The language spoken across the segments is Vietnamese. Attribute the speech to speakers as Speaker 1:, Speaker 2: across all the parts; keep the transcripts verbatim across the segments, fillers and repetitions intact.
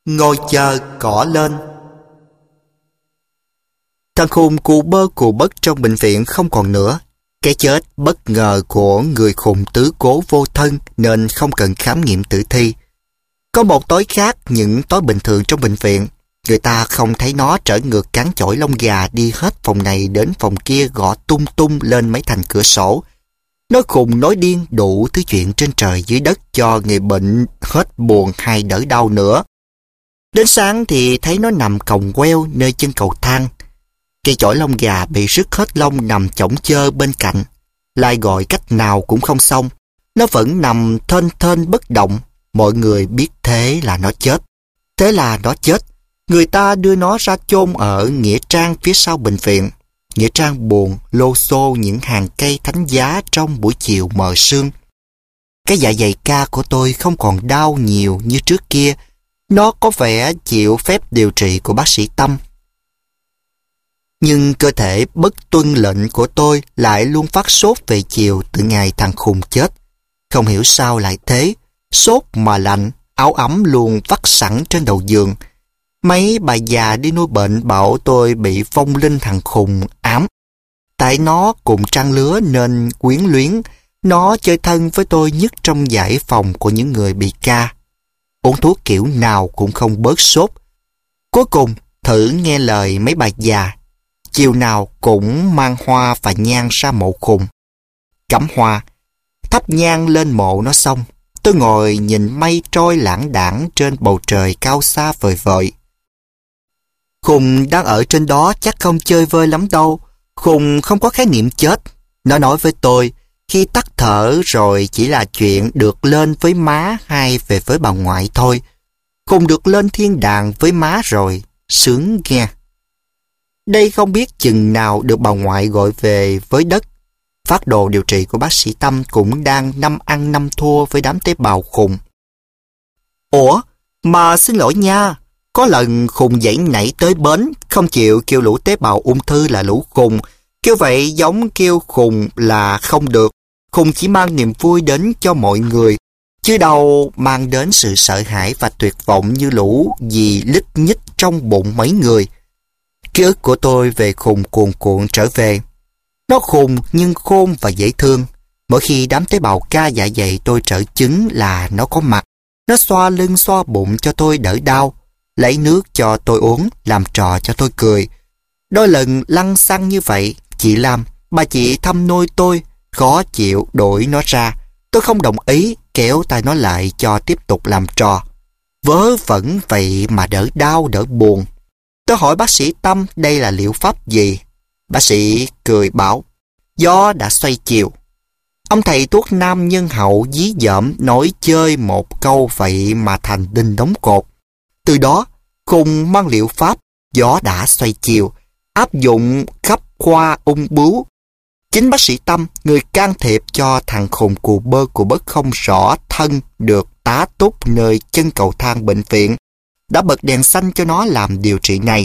Speaker 1: Ngồi chờ cỏ lên. Thằng khùng cù bơ cù bất trong bệnh viện không còn nữa. Cái chết bất ngờ của người khùng tứ cố vô thân nên không cần khám nghiệm tử thi. Có một tối khác những tối bình thường trong bệnh viện, người ta không thấy nó trở ngược cán chổi lông gà đi hết phòng này đến phòng kia gõ tung tung lên mấy thành cửa sổ. Nói khùng nói điên đủ thứ chuyện trên trời dưới đất cho người bệnh hết buồn hay đỡ đau nữa. Đến sáng thì thấy nó nằm còng queo nơi chân cầu thang. Cây chổi lông gà bị rứt hết lông nằm chõng chơ bên cạnh. Lại gọi cách nào cũng không xong. Nó vẫn nằm thênh thênh bất động. Mọi người biết thế là nó chết. Thế là nó chết. Người ta đưa nó ra chôn ở nghĩa trang phía sau bệnh viện. Nghĩa trang buồn lô xô những hàng cây thánh giá trong buổi chiều mờ sương. Cái dạ dày ca của tôi không còn đau nhiều như trước kia. Nó có vẻ chịu phép điều trị của bác sĩ Tâm. Nhưng cơ thể bất tuân lệnh của tôi lại luôn phát sốt về chiều từ ngày thằng khùng chết. Không hiểu sao lại thế. Sốt mà lạnh, áo ấm luôn vắt sẵn trên đầu giường. Mấy bà già đi nuôi bệnh bảo tôi bị phong linh thằng khùng ám. Tại nó cùng trang lứa nên quyến luyến. Nó chơi thân với tôi nhất trong dãy phòng của những người bị ca. Uống thuốc kiểu nào cũng không bớt sốt. Cuối cùng thử nghe lời mấy bà già. Chiều nào cũng mang hoa và nhang ra mộ khùng. Cắm hoa, thắp nhang lên mộ nó xong. Tôi ngồi nhìn mây trôi lãng đãng trên bầu trời cao xa vời vợi. Khùng đang ở trên đó chắc không chơi vơi lắm đâu. Khùng không có khái niệm chết. Nó nói với tôi, khi tắt thở rồi chỉ là chuyện được lên với má hay về với bà ngoại thôi. Khùng được lên thiên đàng với má rồi, sướng nghe. Đây không biết chừng nào được bà ngoại gọi về với đất. Phác đồ điều trị của bác sĩ Tâm cũng đang năm ăn năm thua với đám tế bào khùng. Ủa, mà xin lỗi nha, có lần khùng dãy nảy tới bến, không chịu kêu lũ tế bào ung thư là lũ khùng. Kêu vậy giống kêu khùng là không được. Khùng chỉ mang niềm vui đến cho mọi người, chứ đâu mang đến sự sợ hãi và tuyệt vọng như lũ gì lít nhít trong bụng mấy người. Ký ức của tôi về khùng cuồn cuộn trở về. Nó khùng nhưng khôn và dễ thương. Mỗi khi đám tế bào ca dạ dày tôi trở chứng là nó có mặt. Nó xoa lưng xoa bụng cho tôi đỡ đau, lấy nước cho tôi uống, làm trò cho tôi cười. Đôi lần lăng xăng như vậy, chị Lam, bà chị thăm nuôi tôi, khó chịu đuổi nó ra. Tôi không đồng ý, kéo tay nó lại cho tiếp tục làm trò. Vớ vẩn vậy mà đỡ đau đỡ buồn. Tôi hỏi bác sĩ Tâm đây là liệu pháp gì. Bác sĩ cười bảo, gió đã xoay chiều. Ông thầy thuốc nam nhân hậu dí dỏm nói chơi một câu vậy mà thành đinh đóng cột. Từ đó, khùng mang liệu pháp gió đã xoay chiều, áp dụng khắp khoa ung bướu. Chính bác sĩ Tâm, người can thiệp cho thằng khùng cù bơ cù bất không rõ thân được tá túc nơi chân cầu thang bệnh viện, đã bật đèn xanh cho nó làm điều trị này.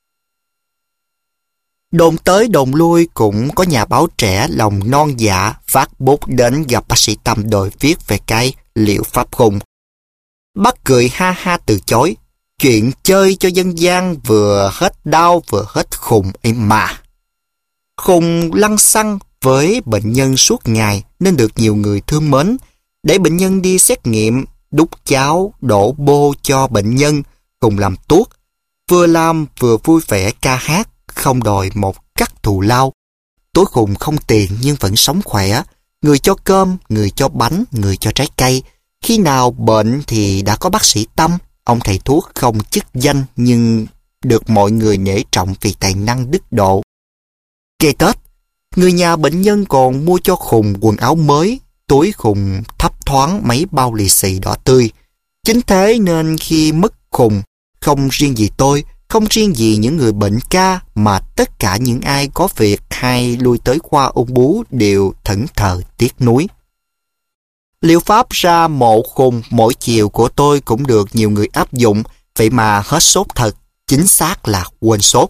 Speaker 1: Đồn tới đồn lui cũng có nhà báo trẻ lòng non dạ phát bút đến gặp bác sĩ Tâm đòi viết về cái liệu pháp khùng. Bác cười ha ha từ chối. Chuyện chơi cho dân gian vừa hết đau vừa hết khùng ấy mà. Khùng lăng xăng với bệnh nhân suốt ngày nên được nhiều người thương mến. Để bệnh nhân đi xét nghiệm, đút cháo, đổ bô cho bệnh nhân, cùng làm tuốt. Vừa làm vừa vui vẻ ca hát, không đòi một cắt thù lao. Tối khùng không tiền nhưng vẫn sống khỏe. Người cho cơm, người cho bánh, người cho trái cây. Khi nào bệnh thì đã có bác sĩ Tâm. Ông thầy thuốc không chức danh nhưng được mọi người nể trọng vì tài năng đức độ. Kề Tết, người nhà bệnh nhân còn mua cho khùng quần áo mới, túi khùng thấp thoáng mấy bao lì xì đỏ tươi. Chính thế nên khi mất khùng, không riêng gì tôi, không riêng gì những người bệnh ca mà tất cả những ai có việc hay lui tới khoa ung bướu đều thẫn thờ tiếc nuối. Liệu pháp ra mộ khùng mỗi chiều của tôi cũng được nhiều người áp dụng, vậy mà hết sốt thật, chính xác là quên sốt.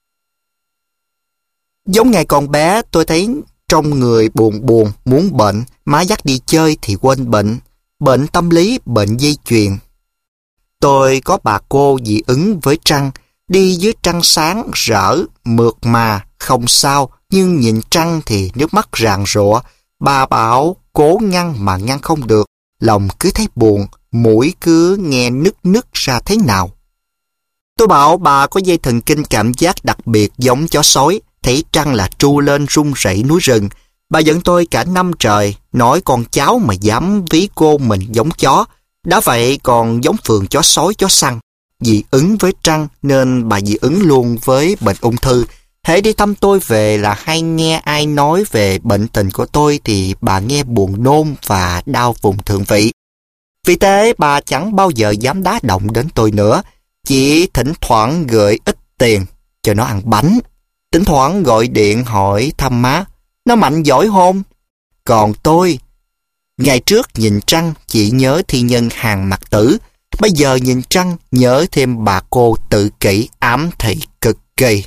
Speaker 1: Giống ngày còn bé, tôi thấy trong người buồn buồn, muốn bệnh, má dắt đi chơi thì quên bệnh, bệnh tâm lý, bệnh dây chuyền. Tôi có bà cô dị ứng với trăng, đi dưới trăng sáng, rỡ, mượt mà, không sao, nhưng nhìn trăng thì nước mắt ràn rụa. Bà bảo cố ngăn mà ngăn không được, lòng cứ thấy buồn, mũi cứ nghe nức nức ra thế nào. Tôi bảo bà có dây thần kinh cảm giác đặc biệt giống chó sói, thấy trăng là tru lên rung rẩy núi rừng. Bà giận tôi cả năm trời, nói con cháu mà dám ví cô mình giống chó, đã vậy còn giống phường chó sói chó săn. Dị ứng với trăng nên bà dị ứng luôn với bệnh ung thư. Hễ đi thăm tôi về là hay nghe ai nói về bệnh tình của tôi thì bà nghe buồn nôn và đau vùng thượng vị. Vì thế bà chẳng bao giờ dám đá động đến tôi nữa, chỉ thỉnh thoảng gửi ít tiền cho nó ăn bánh, thỉnh thoảng gọi điện hỏi thăm má, nó mạnh giỏi hôn. Còn tôi, ngày trước nhìn trăng chỉ nhớ thi nhân Hàng Mặc Tử, bây giờ nhìn trăng nhớ thêm bà cô tự kỷ ám thị cực kỳ.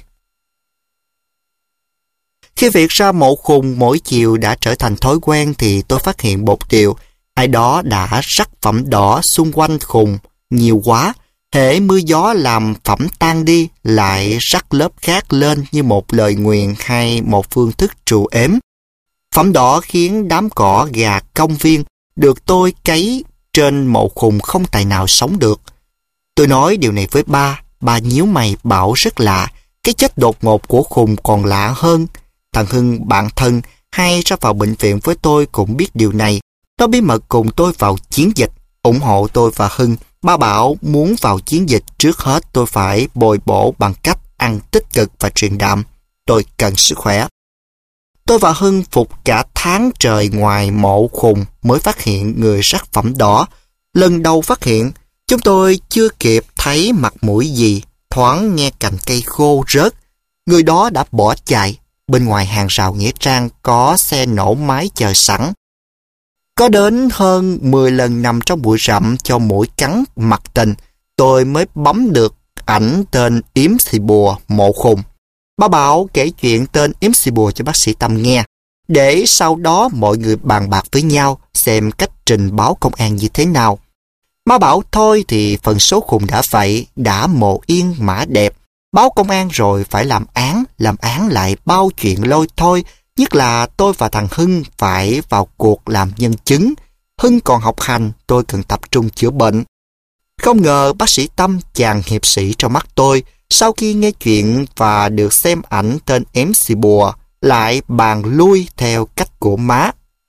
Speaker 1: Khi việc ra mộ khùng mỗi chiều đã trở thành thói quen thì tôi phát hiện một điều, ai đó đã rắc phẩm đỏ xung quanh khùng nhiều quá. Hễ mưa gió làm phẩm tan đi, lại rắc lớp khác lên như một lời nguyền hay một phương thức trù ếm. Phẩm đỏ khiến đám cỏ gà công viên được tôi cấy trên mộ khùng không tài nào sống được. Tôi nói điều này với ba, ba nhíu mày bảo rất lạ, cái chết đột ngột của khùng còn lạ hơn. Thằng Hưng bạn thân hay ra vào bệnh viện với tôi cũng biết điều này. Nó bí mật cùng tôi vào chiến dịch, ủng hộ tôi và Hưng. Ba bảo muốn vào chiến dịch trước hết tôi phải bồi bổ bằng cách ăn tích cực và truyền đạm. Tôi cần sức khỏe. Tôi và Hưng phục cả tháng trời ngoài mộ khùng mới phát hiện người rắc phẩm đỏ. Lần đầu phát hiện, chúng tôi chưa kịp thấy mặt mũi gì, thoáng nghe cành cây khô rớt. Người đó đã bỏ chạy. Bên ngoài hàng rào nghĩa trang có xe nổ máy chờ sẵn. Có đến hơn mười lần nằm trong bụi rậm cho mũi cắn mặt tình, tôi mới bấm được ảnh tên Yếm Xì Bùa mộ khùng. Ba bảo kể chuyện tên Yếm Xì Bùa cho bác sĩ Tâm nghe, để sau đó mọi người bàn bạc với nhau xem cách trình báo công an như thế nào. Ba bảo thôi thì phần số khùng đã vậy, đã mộ yên mã đẹp. Báo công an rồi phải làm án, làm án lại bao chuyện lôi thôi. Nhất là tôi và thằng Hưng phải vào cuộc làm nhân chứng. Hưng còn học hành, tôi cần tập trung chữa bệnh. Không ngờ bác sĩ Tâm, chàng hiệp sĩ trong mắt tôi, sau khi nghe chuyện và được xem ảnh tên Yếm Xì Bùa, lại bàn lui theo cách của má.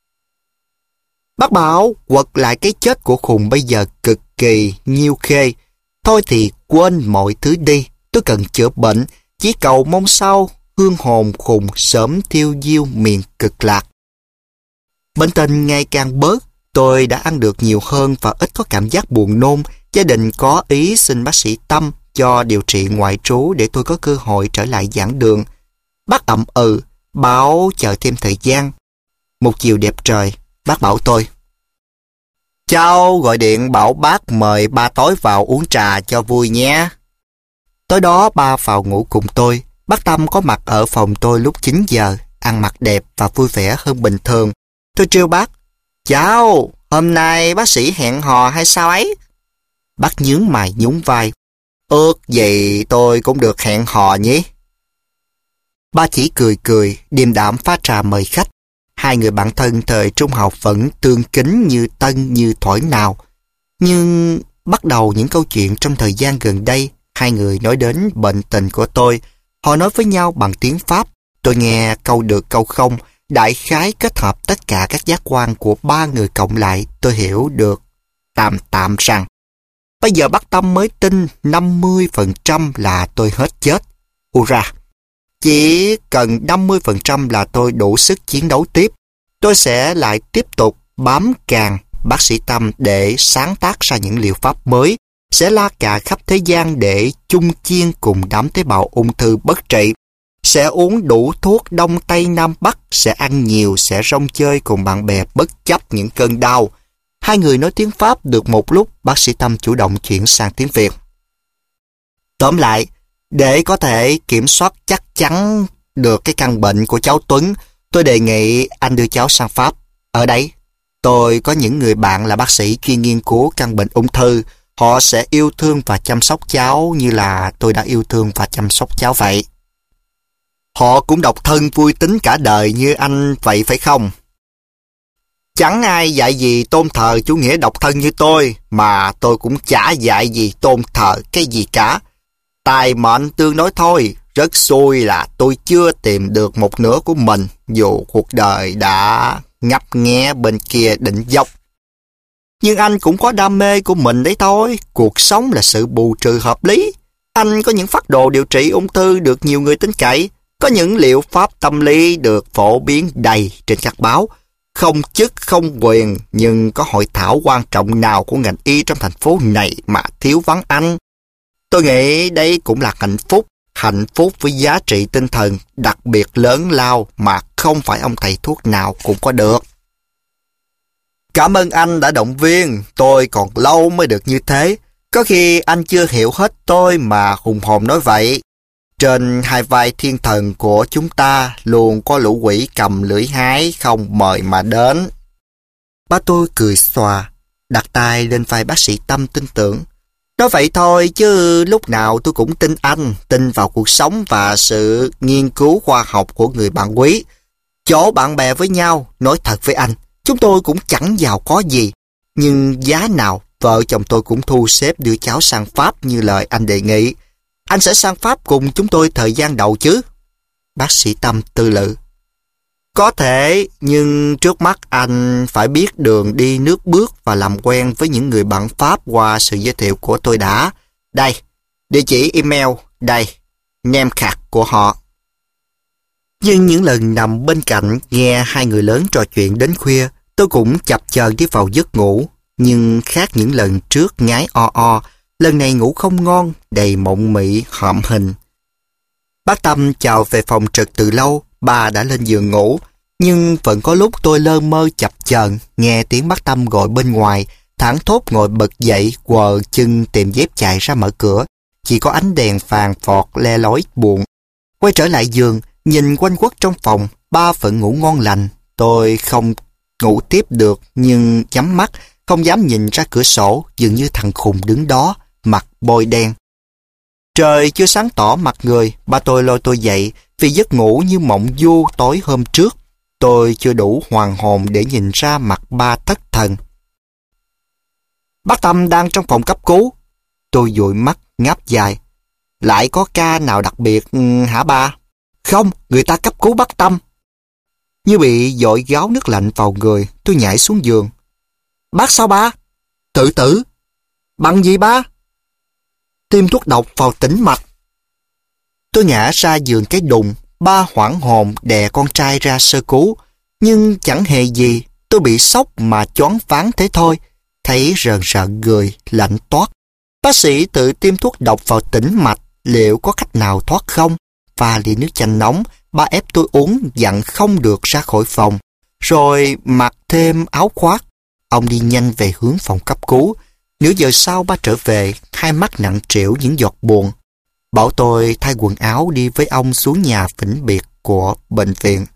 Speaker 1: Bác bảo quật lại cái chết của khùng bây giờ cực kỳ nhiêu khê. Thôi thì quên mọi thứ đi, tôi cần chữa bệnh, chỉ cầu mong sao hương hồn khùng sớm tiêu diêu miền cực lạc. Bệnh tình ngày càng bớt, tôi đã ăn được nhiều hơn và ít có cảm giác buồn nôn. Gia đình có ý xin bác sĩ Tâm cho điều trị ngoại trú để tôi có cơ hội trở lại giảng đường. Bác ậm ừ, bảo chờ thêm thời gian. Một chiều đẹp trời, bác bảo tôi: cháu gọi điện bảo bác mời ba tối vào uống trà cho vui nhé. Tối đó ba vào ngủ cùng tôi. Bác Tâm có mặt ở phòng tôi lúc chín giờ, ăn mặc đẹp và vui vẻ hơn bình thường. Tôi trêu bác: cháu, hôm nay bác sĩ hẹn hò hay sao ấy? Bác nhướng mày nhún vai: ước gì tôi cũng được hẹn hò nhỉ. Ba chỉ cười cười, điềm đạm pha trà mời khách. Hai người bạn thân thời trung học vẫn tương kính như tân như thổi nào. Nhưng bắt đầu những câu chuyện trong thời gian gần đây, hai người nói đến bệnh tình của tôi. Họ nói với nhau bằng tiếng Pháp. Tôi nghe câu được câu không, đại khái kết hợp tất cả các giác quan của ba người cộng lại, tôi hiểu được tạm tạm rằng bây giờ bác Tâm mới tin năm mươi phần trăm là tôi hết chết. Hurra! Chỉ cần năm mươi phần trăm là tôi đủ sức chiến đấu tiếp. Tôi sẽ lại tiếp tục bám càng bác sĩ Tâm để sáng tác ra những liệu pháp mới, sẽ la cà khắp thế gian để chung chiên cùng đám tế bào ung thư bất trị, sẽ uống đủ thuốc Đông Tây Nam Bắc, sẽ ăn nhiều, sẽ rong chơi cùng bạn bè bất chấp những cơn đau. Hai người nói tiếng Pháp được một lúc, bác sĩ Tâm chủ động chuyển sang tiếng Việt. Tóm lại, để có thể kiểm soát chắc chắn được cái căn bệnh của cháu Tuấn, tôi đề nghị anh đưa cháu sang Pháp. Ở đấy, tôi có những người bạn là bác sĩ chuyên nghiên cứu căn bệnh ung thư. họ sẽ yêu thương và chăm sóc cháu như là tôi đã yêu thương và chăm sóc cháu vậy. Họ cũng độc thân vui tính cả đời như anh vậy phải không? Chẳng ai dạy gì tôn thờ chủ nghĩa độc thân như tôi, mà tôi cũng chả dạy gì tôn thờ cái gì cả. Tài mệnh tương đối thôi, rất xui là tôi chưa tìm được một nửa của mình, dù cuộc đời đã ngấp nghé bên kia đỉnh dốc. Nhưng anh cũng có đam mê của mình đấy thôi, cuộc sống là sự bù trừ hợp lý. Anh có những phác đồ điều trị ung thư được nhiều người tin cậy, có những liệu pháp tâm lý được phổ biến đầy trên các báo. Không chức, không quyền, nhưng có hội thảo quan trọng nào của ngành y trong thành phố này mà thiếu vắng anh. Tôi nghĩ đây cũng là hạnh phúc, hạnh phúc với giá trị tinh thần đặc biệt lớn lao mà không phải ông thầy thuốc nào cũng có được. Cảm ơn anh đã động viên, tôi còn lâu mới được như thế. Có khi anh chưa hiểu hết tôi mà hùng hồn nói vậy. Trên hai vai thiên thần của chúng ta luôn có lũ quỷ cầm lưỡi hái không mời mà đến. Ba tôi cười xòa, đặt tay lên vai bác sĩ Tâm tin tưởng. Nói vậy thôi chứ lúc nào tôi cũng tin anh, tin vào cuộc sống và sự nghiên cứu khoa học của người bạn quý. Chỗ bạn bè với nhau, nói thật với anh, chúng tôi cũng chẳng giàu có gì. Nhưng giá nào, vợ chồng tôi cũng thu xếp đưa cháu sang Pháp như lời anh đề nghị. Anh sẽ sang Pháp cùng chúng tôi thời gian đầu chứ? Bác sĩ Tâm tư lự. Có thể, nhưng trước mắt anh phải biết đường đi nước bước và làm quen với những người bạn Pháp qua sự giới thiệu của tôi đã. Đây, địa chỉ email, đây, name khạc của họ. Nhưng những lần nằm bên cạnh nghe hai người lớn trò chuyện đến khuya, tôi cũng chập chờn đi vào giấc ngủ. Nhưng khác những lần trước ngái o o, lần này ngủ không ngon, đầy mộng mị, hợm hình. Bác Tâm chào về phòng trực từ lâu, bà đã lên giường ngủ. Nhưng vẫn có lúc tôi lơ mơ chập chờn, nghe tiếng bác Tâm gọi bên ngoài, thảng thốt ngồi bật dậy, quờ chân tìm dép chạy ra mở cửa. Chỉ có ánh đèn phàn phọt le lói buồn. Quay trở lại giường, nhìn quanh quất trong phòng, ba vẫn ngủ ngon lành. Tôi không ngủ tiếp được, nhưng nhắm mắt, không dám nhìn ra cửa sổ, dường như thằng khùng đứng đó, mặt bôi đen. Trời chưa sáng tỏ mặt người, ba tôi lôi tôi dậy, vì giấc ngủ như mộng du tối hôm trước. Tôi chưa đủ hoàn hồn để nhìn ra mặt ba thất thần. Bác Tâm đang trong phòng cấp cứu. Tôi dụi mắt, ngáp dài. Lại có ca nào đặc biệt hả ba? Không, người ta cấp cứu bác Tâm. Như bị dội gáo nước lạnh vào người, tôi nhảy xuống giường. Bác sao ba? Tự tử. Bằng gì ba? Tiêm thuốc độc vào tĩnh mạch. Tôi ngã ra giường cái đùng, ba hoảng hồn đè con trai ra sơ cứu. Nhưng chẳng hề gì, tôi bị sốc mà choáng váng thế thôi. Thấy rờn rợn người, lạnh toát. Bác sĩ tự tiêm thuốc độc vào tĩnh mạch, liệu có cách nào thoát không? Pha ly nước chanh nóng, ba ép tôi uống, dặn không được ra khỏi phòng. Rồi mặc thêm áo khoác. Ông đi nhanh về hướng phòng cấp cứu. Nửa giờ sau ba trở về, hai mắt nặng trĩu những giọt buồn. Bảo tôi thay quần áo đi với ông xuống nhà vĩnh biệt của bệnh viện.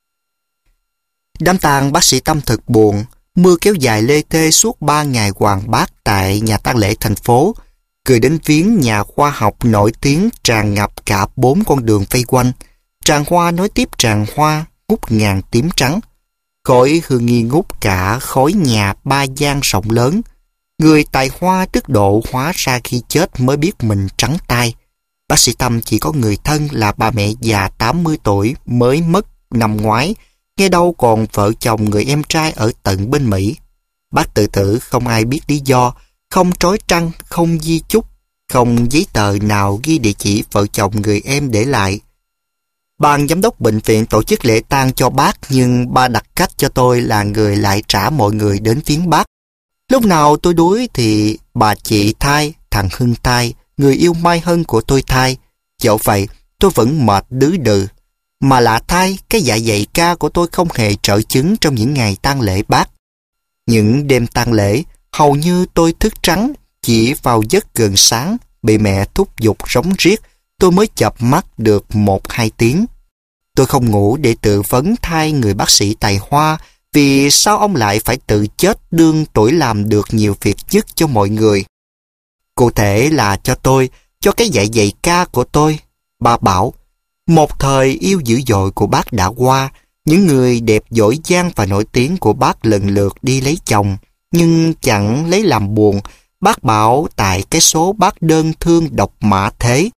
Speaker 1: Đám tang bác sĩ Tâm thật buồn. Mưa kéo dài lê thê suốt ba ngày hoàng bát tại nhà tang lễ thành phố. Cười đến viếng nhà khoa học nổi tiếng tràn ngập cả bốn con đường vây quanh. Tràng hoa nối tiếp tràng hoa, ngút ngàn tím trắng. Khói hương nghi ngút cả khói nhà ba gian rộng lớn. Người tài hoa tức độ hóa ra khi chết mới biết mình trắng tay. Bác sĩ Tâm chỉ có người thân là bà mẹ già tám mươi tuổi mới mất năm ngoái. Nghe đâu còn vợ chồng người em trai ở tận bên Mỹ. Bác tự tử không ai biết lý do, không trói trăng, không di chúc, không giấy tờ nào ghi địa chỉ vợ chồng người em để lại. Ban giám đốc bệnh viện tổ chức lễ tang cho bác, nhưng ba đặt cách cho tôi là người lại trả mọi người đến viếng bác. Lúc nào tôi đuối thì bà chị thai, thằng Hưng thai, người yêu Mai Hân của tôi thai. Dẫu vậy, tôi vẫn mệt đứ đừ. Mà lạ thay, cái dạ dày ca của tôi không hề trợ chứng trong những ngày tang lễ bác. Những đêm tang lễ, hầu như tôi thức trắng, chỉ vào giấc gần sáng, bị mẹ thúc giục rống riết, tôi mới chợp mắt được một hai tiếng. Tôi không ngủ để tự vấn thay người bác sĩ tài hoa, vì sao ông lại phải tự chết đương tuổi làm được nhiều việc nhất cho mọi người. Cụ thể là cho tôi, cho cái dạy dạy ca của tôi. Bà bảo, một thời yêu dữ dội của bác đã qua, những người đẹp giỏi giang và nổi tiếng của bác lần lượt đi lấy chồng, nhưng chẳng lấy làm buồn. Bác bảo tại cái số bác đơn thương độc mã thế.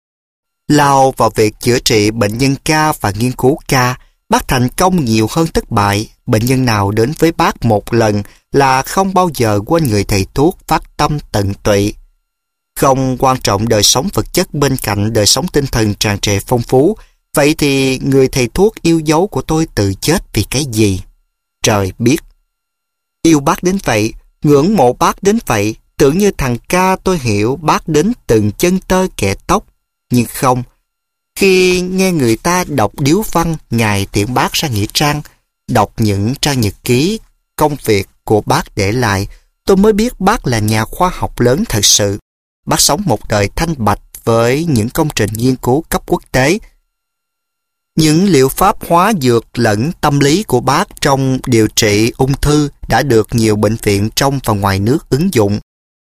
Speaker 1: Lao vào việc chữa trị bệnh nhân ca và nghiên cứu ca, bác thành công nhiều hơn thất bại. Bệnh nhân nào đến với bác một lần là không bao giờ quên người thầy thuốc phát tâm tận tụy. Không quan trọng đời sống vật chất bên cạnh đời sống tinh thần tràn trề phong phú, vậy thì người thầy thuốc yêu dấu của tôi tự chết vì cái gì? Trời biết. Yêu bác đến vậy, ngưỡng mộ bác đến vậy, tưởng như thằng ca tôi hiểu bác đến từng chân tơ kẻ tóc. Nhưng không, khi nghe người ta đọc điếu văn ngày tiễn bác ra nghĩa trang, đọc những trang nhật ký, công việc của bác để lại, tôi mới biết bác là nhà khoa học lớn thật sự. Bác sống một đời thanh bạch với những công trình nghiên cứu cấp quốc tế. Những liệu pháp hóa dược lẫn tâm lý của bác trong điều trị ung thư đã được nhiều bệnh viện trong và ngoài nước ứng dụng.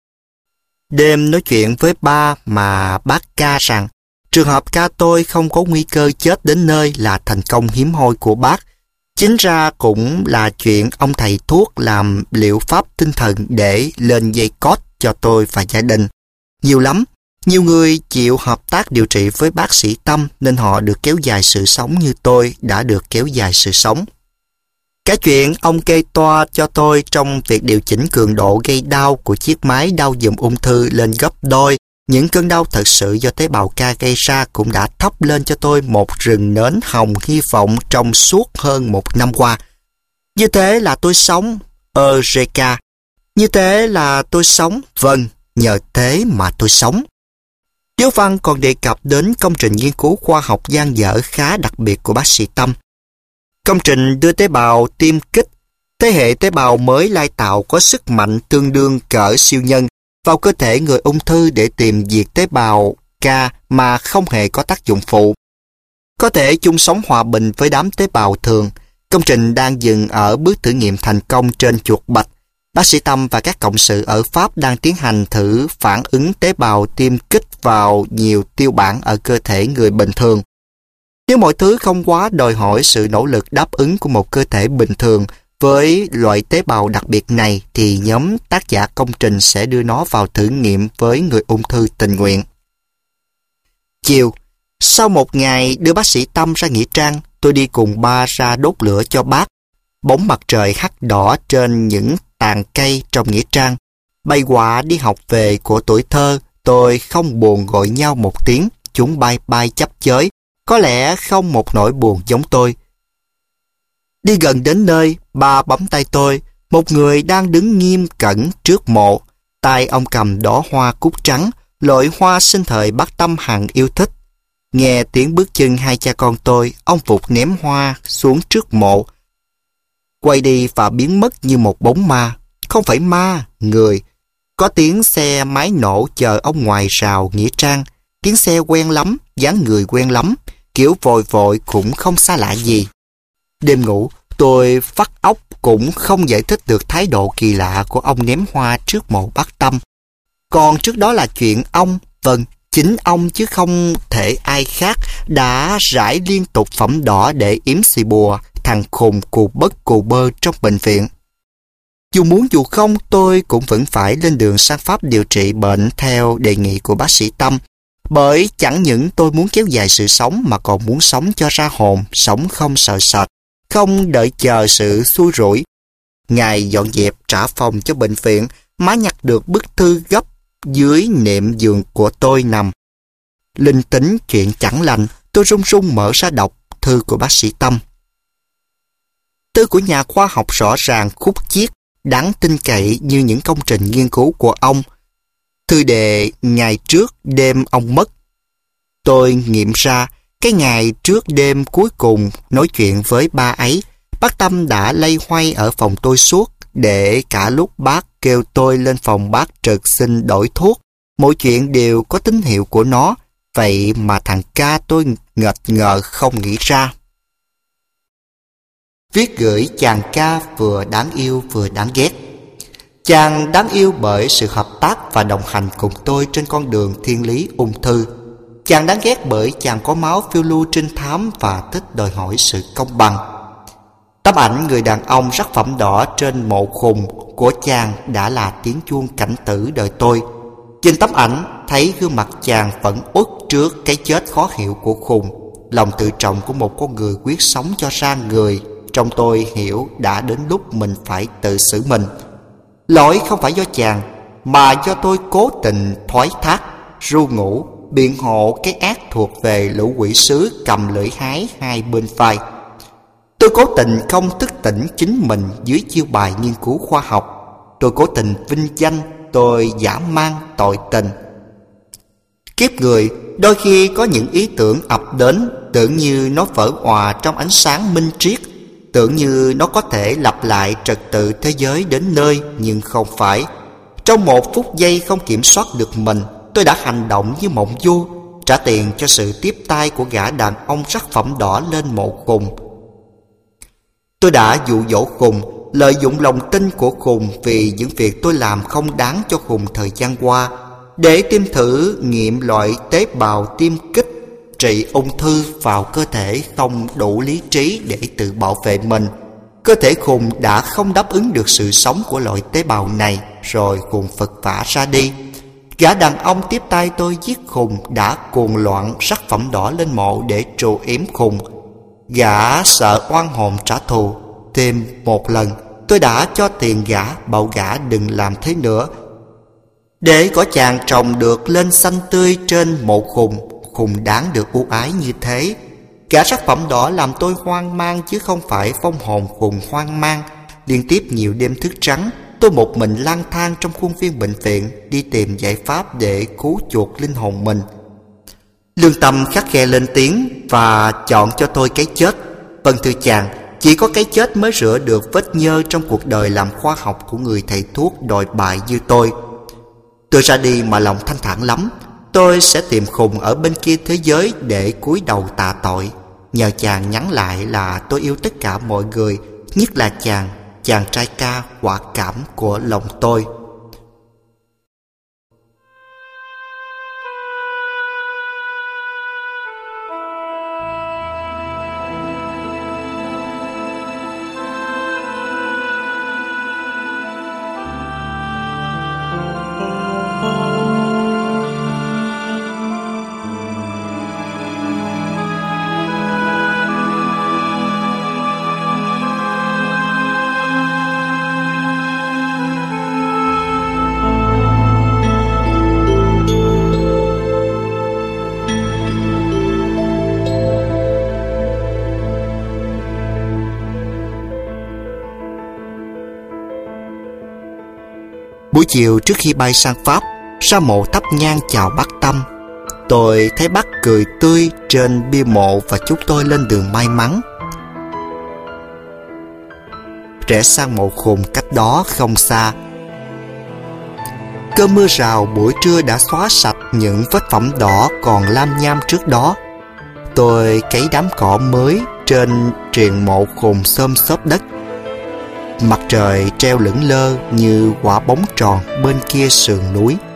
Speaker 1: Đêm nói chuyện với ba mà bác ca rằng trường hợp ca tôi không có nguy cơ chết đến nơi là thành công hiếm hoi của bác. Chính ra cũng là chuyện ông thầy thuốc làm liệu pháp tinh thần để lên dây cót cho tôi và gia đình. Nhiều lắm, nhiều người chịu hợp tác điều trị với bác sĩ Tâm nên họ được kéo dài sự sống như tôi đã được kéo dài sự sống. Cái chuyện ông kê toa cho tôi trong việc điều chỉnh cường độ gây đau của chiếc máy đau dùm ung thư lên gấp đôi, những cơn đau thật sự do tế bào ca gây ra cũng đã thắp lên cho tôi một rừng nến hồng hy vọng trong suốt hơn một năm qua. Như thế là tôi sống, Eureka. Như thế là tôi sống, vâng, nhờ thế mà tôi sống. Điếu văn còn đề cập đến công trình nghiên cứu khoa học dang dở khá đặc biệt của bác sĩ Tâm. Công trình đưa tế bào tiêm kích, thế hệ tế bào mới lai tạo có sức mạnh tương đương cỡ siêu nhân, vào cơ thể người ung thư để tìm diệt tế bào ca mà không hề có tác dụng phụ. Có thể chung sống hòa bình với đám tế bào thường. Công trình đang dừng ở bước thử nghiệm thành công trên chuột bạch. Bác sĩ Tâm và các cộng sự ở Pháp đang tiến hành thử phản ứng tế bào tiêm kích vào nhiều tiêu bản ở cơ thể người bình thường. Nếu mọi thứ không quá đòi hỏi sự nỗ lực đáp ứng của một cơ thể bình thường với loại tế bào đặc biệt này, thì nhóm tác giả công trình sẽ đưa nó vào thử nghiệm với người ung thư tình nguyện. Chiều, sau một ngày đưa bác sĩ Tâm ra nghĩa trang, tôi đi cùng ba ra đốt lửa cho bác. Bóng mặt trời hắt đỏ trên những tàn cây trong nghĩa trang. Bay quạ đi học về của tuổi thơ, tôi không buồn gọi nhau một tiếng, chúng bay bay chấp chới, có lẽ không một nỗi buồn giống tôi. Đi gần đến nơi, ba bấm tay tôi, một người đang đứng nghiêm cẩn trước mộ. Tay ông cầm đóa hoa cúc trắng, loại hoa sinh thời bác Tâm hằng yêu thích. Nghe tiếng bước chân hai cha con tôi, ông vụt ném hoa xuống trước mộ, quay đi và biến mất như một bóng ma. Không phải ma, người. Có tiếng xe máy nổ chờ ông ngoài rào nghĩa trang. Tiếng xe quen lắm, dáng người quen lắm, kiểu vội vội cũng không xa lạ gì. Đêm ngủ, tôi vắt óc cũng không giải thích được thái độ kỳ lạ của ông ném hoa trước mộ bác Tâm. Còn trước đó là chuyện ông, vâng, chính ông chứ không thể ai khác, đã rải liên tục phẩm đỏ để yếm xì bùa thằng khùng cù bất cù bơ trong bệnh viện. Dù muốn dù không, tôi cũng vẫn phải lên đường sang Pháp điều trị bệnh theo đề nghị của bác sĩ Tâm. Bởi chẳng những tôi muốn kéo dài sự sống mà còn muốn sống cho ra hồn, sống không sợ sệt, không đợi chờ sự xui rủi. Ngài dọn dẹp trả phòng cho bệnh viện, má nhặt được bức thư gấp dưới nệm giường của tôi nằm. Linh tính chuyện chẳng lành, tôi run run mở ra đọc thư của bác sĩ Tâm. Thư của nhà khoa học rõ ràng khúc chiết, đáng tin cậy như những công trình nghiên cứu của ông. Thư đề ngày trước đêm ông mất. Tôi nghiệm ra, cái ngày trước đêm cuối cùng nói chuyện với ba ấy, bác Tâm đã lay hoay ở phòng tôi suốt, để cả lúc bác kêu tôi lên phòng bác trực xin đổi thuốc, mọi chuyện đều có tín hiệu của nó. Vậy mà thằng ca tôi ngật ngờ không nghĩ ra. Viết gửi chàng ca vừa đáng yêu vừa đáng ghét. Chàng đáng yêu bởi sự hợp tác và đồng hành cùng tôi trên con đường thiên lý ung thư. Chàng đáng ghét bởi chàng có máu phiêu lưu trinh thám và thích đòi hỏi sự công bằng. Tấm ảnh người đàn ông sắc phẩm đỏ trên mộ khùng của chàng đã là tiếng chuông cảnh tử đời tôi. Trên tấm ảnh thấy gương mặt chàng vẫn uất trước cái chết khó hiểu của khùng. Lòng tự trọng của một con người quyết sống cho ra người, trong tôi hiểu đã đến lúc mình phải tự xử mình. Lỗi không phải do chàng, mà do tôi cố tình thoái thác, ru ngủ, biện hộ cái ác thuộc về lũ quỷ sứ cầm lưỡi hái hai bên vai. Tôi cố tình không thức tỉnh chính mình dưới chiêu bài nghiên cứu khoa học. Tôi cố tình vinh danh, tôi dã man tội tình. Kiếp người đôi khi có những ý tưởng ập đến, tưởng như nó vỡ òa trong ánh sáng minh triết, tưởng như nó có thể lặp lại trật tự thế giới đến nơi, nhưng không phải. Trong một phút giây không kiểm soát được mình, tôi đã hành động như mộng du, trả tiền cho sự tiếp tay của gã đàn ông sắc phẩm đỏ lên mộ khùng. Tôi đã dụ dỗ khùng, lợi dụng lòng tin của khùng vì những việc tôi làm không đáng cho khùng thời gian qua, để tiêm thử nghiệm loại tế bào tiêm kích trị ung thư vào cơ thể không đủ lý trí để tự bảo vệ mình. Cơ thể khùng đã không đáp ứng được sự sống của loại tế bào này, rồi khùng vật vã ra đi. Gã đàn ông tiếp tay tôi giết khùng đã cuồng loạn sắc phẩm đỏ lên mộ để trù yếm khùng. Gã sợ oan hồn trả thù. Thêm một lần tôi đã cho tiền gã, bảo gã đừng làm thế nữa, để có chàng trồng được lên xanh tươi trên mộ khùng. Khùng đáng được ưu ái như thế. Gã sắc phẩm đỏ làm tôi hoang mang chứ không phải phong hồn khùng hoang mang. Liên tiếp nhiều đêm thức trắng, tôi một mình lang thang trong khuôn viên bệnh viện, đi tìm giải pháp để cứu chuộc linh hồn mình. Lương tâm khắt khe lên tiếng và chọn cho tôi cái chết. Vâng thưa chàng, chỉ có cái chết mới rửa được vết nhơ trong cuộc đời làm khoa học của người thầy thuốc đồi bại như tôi. Tôi ra đi mà lòng thanh thản lắm. Tôi sẽ tìm khùng ở bên kia thế giới để cúi đầu tạ tội. Nhờ chàng nhắn lại là tôi yêu tất cả mọi người, nhất là chàng, chàng trai ca quả cảm của lòng tôi. Buổi chiều trước khi bay sang Pháp, ra mộ thắp nhang chào bác Tâm. Tôi thấy bác cười tươi trên bia mộ và chúc tôi lên đường may mắn. Rẽ sang mộ khùng cách đó không xa. Cơn mưa rào buổi trưa đã xóa sạch những vết phẩm đỏ còn lam nham trước đó. Tôi cấy đám cỏ mới trên triền mộ khùng xôm xốp đất. Mặt trời treo lững lơ như quả bóng tròn bên kia sườn núi.